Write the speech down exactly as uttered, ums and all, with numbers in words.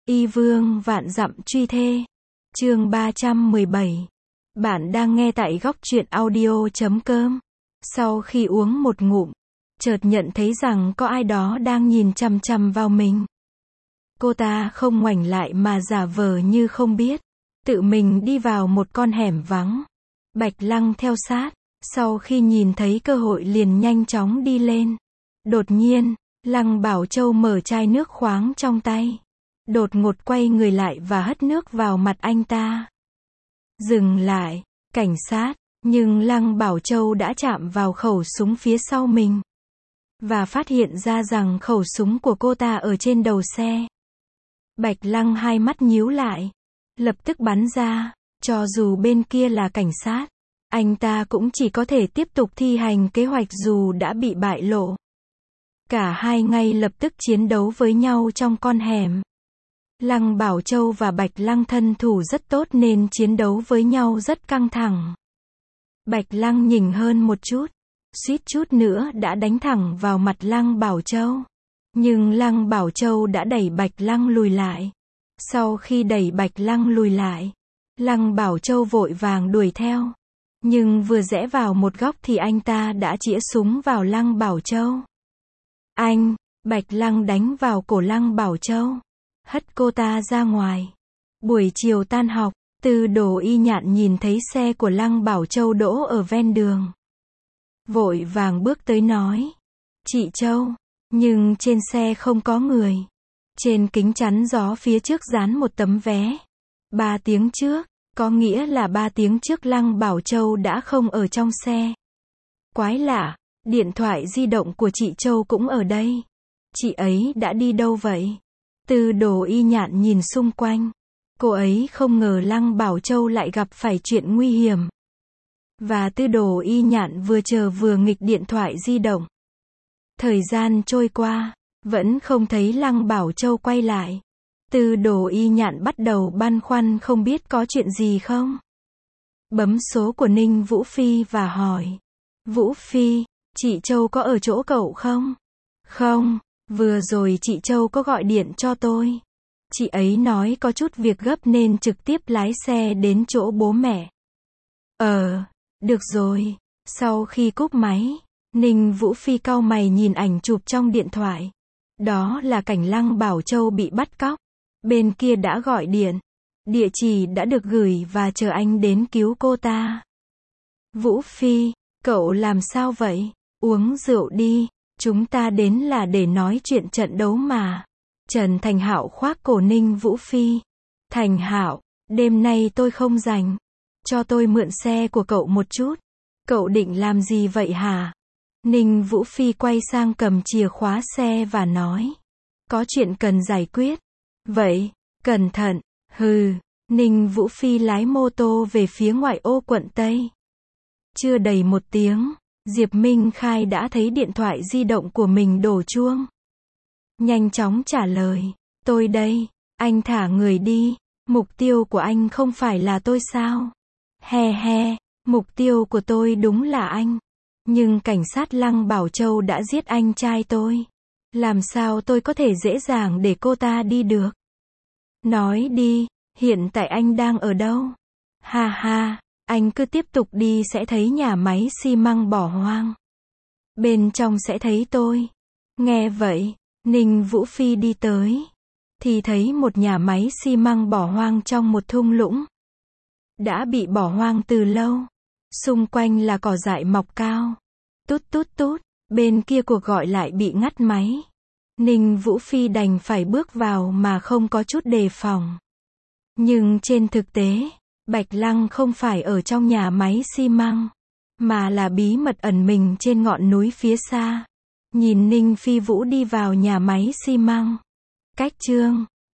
Y vương vạn dặm truy thê. Chương ba trăm mười bảy. Bạn đang nghe tại góc truyện audio chấm com. Sau khi uống một ngụm, chợt nhận thấy rằng có ai đó đang nhìn chằm chằm vào mình. Cô ta không ngoảnh lại mà giả vờ như không biết, tự mình đi vào một con hẻm vắng. Bạch Lăng theo sát, sau khi nhìn thấy cơ hội liền nhanh chóng đi lên. Đột nhiên, Lăng Bảo Châu mở chai nước khoáng trong tay, đột ngột quay người lại và hất nước vào mặt anh ta. Dừng lại, cảnh sát, nhưng Lăng Bảo Châu đã chạm vào khẩu súng phía sau mình, và phát hiện ra rằng khẩu súng của cô ta ở trên đầu xe. Bạch Lăng hai mắt nhíu lại, lập tức bắn ra, cho dù bên kia là cảnh sát, anh ta cũng chỉ có thể tiếp tục thi hành kế hoạch dù đã bị bại lộ. Cả hai ngay lập tức chiến đấu với nhau trong con hẻm. Lăng Bảo Châu và Bạch Lăng thân thủ rất tốt nên chiến đấu với nhau rất căng thẳng. Bạch Lăng nhỉnh hơn một chút, suýt chút nữa đã đánh thẳng vào mặt Lăng Bảo Châu. Nhưng Lăng Bảo Châu đã đẩy Bạch Lăng lùi lại. Sau khi đẩy Bạch Lăng lùi lại, Lăng Bảo Châu vội vàng đuổi theo. Nhưng vừa rẽ vào một góc thì anh ta đã chĩa súng vào Lăng Bảo Châu. Anh, Bạch Lăng đánh vào cổ Lăng Bảo Châu, hất cô ta ra ngoài. Buổi chiều tan học, Tư Đồ Y Nhạn nhìn thấy xe của Lăng Bảo Châu đỗ ở ven đường, vội vàng bước tới nói: "Chị Châu." Nhưng trên xe không có người. Trên kính chắn gió phía trước dán một tấm vé. Ba tiếng trước, có nghĩa là ba tiếng trước Lăng Bảo Châu đã không ở trong xe. Quái lạ, điện thoại di động của chị Châu cũng ở đây. Chị ấy đã đi đâu vậy? Tư Đồ Y Nhạn nhìn xung quanh. Cô ấy không ngờ Lăng Bảo Châu lại gặp phải chuyện nguy hiểm. Và Tư Đồ Y Nhạn vừa chờ vừa nghịch điện thoại di động. Thời gian trôi qua, vẫn không thấy Lăng Bảo Châu quay lại. Tư Đồ Y Nhạn bắt đầu băn khoăn không biết có chuyện gì không. Bấm số của Ninh Vũ Phi và hỏi: "Vũ Phi, chị Châu có ở chỗ cậu không?" "Không, vừa rồi chị Châu có gọi điện cho tôi. Chị ấy nói có chút việc gấp nên trực tiếp lái xe đến chỗ bố mẹ." "Ờ, được rồi." Sau khi cúp máy, Ninh Vũ Phi cau mày nhìn ảnh chụp trong điện thoại. Đó là cảnh Lăng Bảo Châu bị bắt cóc. Bên kia đã gọi điện, địa chỉ đã được gửi và chờ anh đến cứu cô ta. "Vũ Phi, cậu làm sao vậy? Uống rượu đi, chúng ta đến là để nói chuyện trận đấu mà." Trần Thành Hạo khoác cổ Ninh Vũ Phi. "Thành Hạo, đêm nay tôi không rảnh. Cho tôi mượn xe của cậu một chút." "Cậu định làm gì vậy hả?" Ninh Vũ Phi quay sang cầm chìa khóa xe và nói: "Có chuyện cần giải quyết." "Vậy, cẩn thận." "Hừ." Ninh Vũ Phi lái mô tô về phía ngoại ô quận Tây. Chưa đầy một tiếng, Diệp Minh Khai đã thấy điện thoại di động của mình đổ chuông. Nhanh chóng trả lời: "Tôi đây." "Anh thả người đi. Mục tiêu của anh không phải là tôi sao?" "He he, mục tiêu của tôi đúng là anh. Nhưng cảnh sát Lăng Bảo Châu đã giết anh trai tôi. Làm sao tôi có thể dễ dàng để cô ta đi được?" "Nói đi, hiện tại anh đang ở đâu?" "Ha ha, anh cứ tiếp tục đi sẽ thấy nhà máy xi măng bỏ hoang. Bên trong sẽ thấy tôi." Nghe vậy, Ninh Vũ Phi đi tới, thì thấy một nhà máy xi măng bỏ hoang trong một thung lũng. Đã bị bỏ hoang từ lâu. Xung quanh là cỏ dại mọc cao. Tút tút tút, bên kia cuộc gọi lại bị ngắt máy. Ninh Vũ Phi đành phải bước vào mà không có chút đề phòng. Nhưng trên thực tế, Bạch Lăng không phải ở trong nhà máy xi măng, mà là bí mật ẩn mình trên ngọn núi phía xa. Nhìn Ninh Phi Vũ đi vào nhà máy xi măng. Cách chương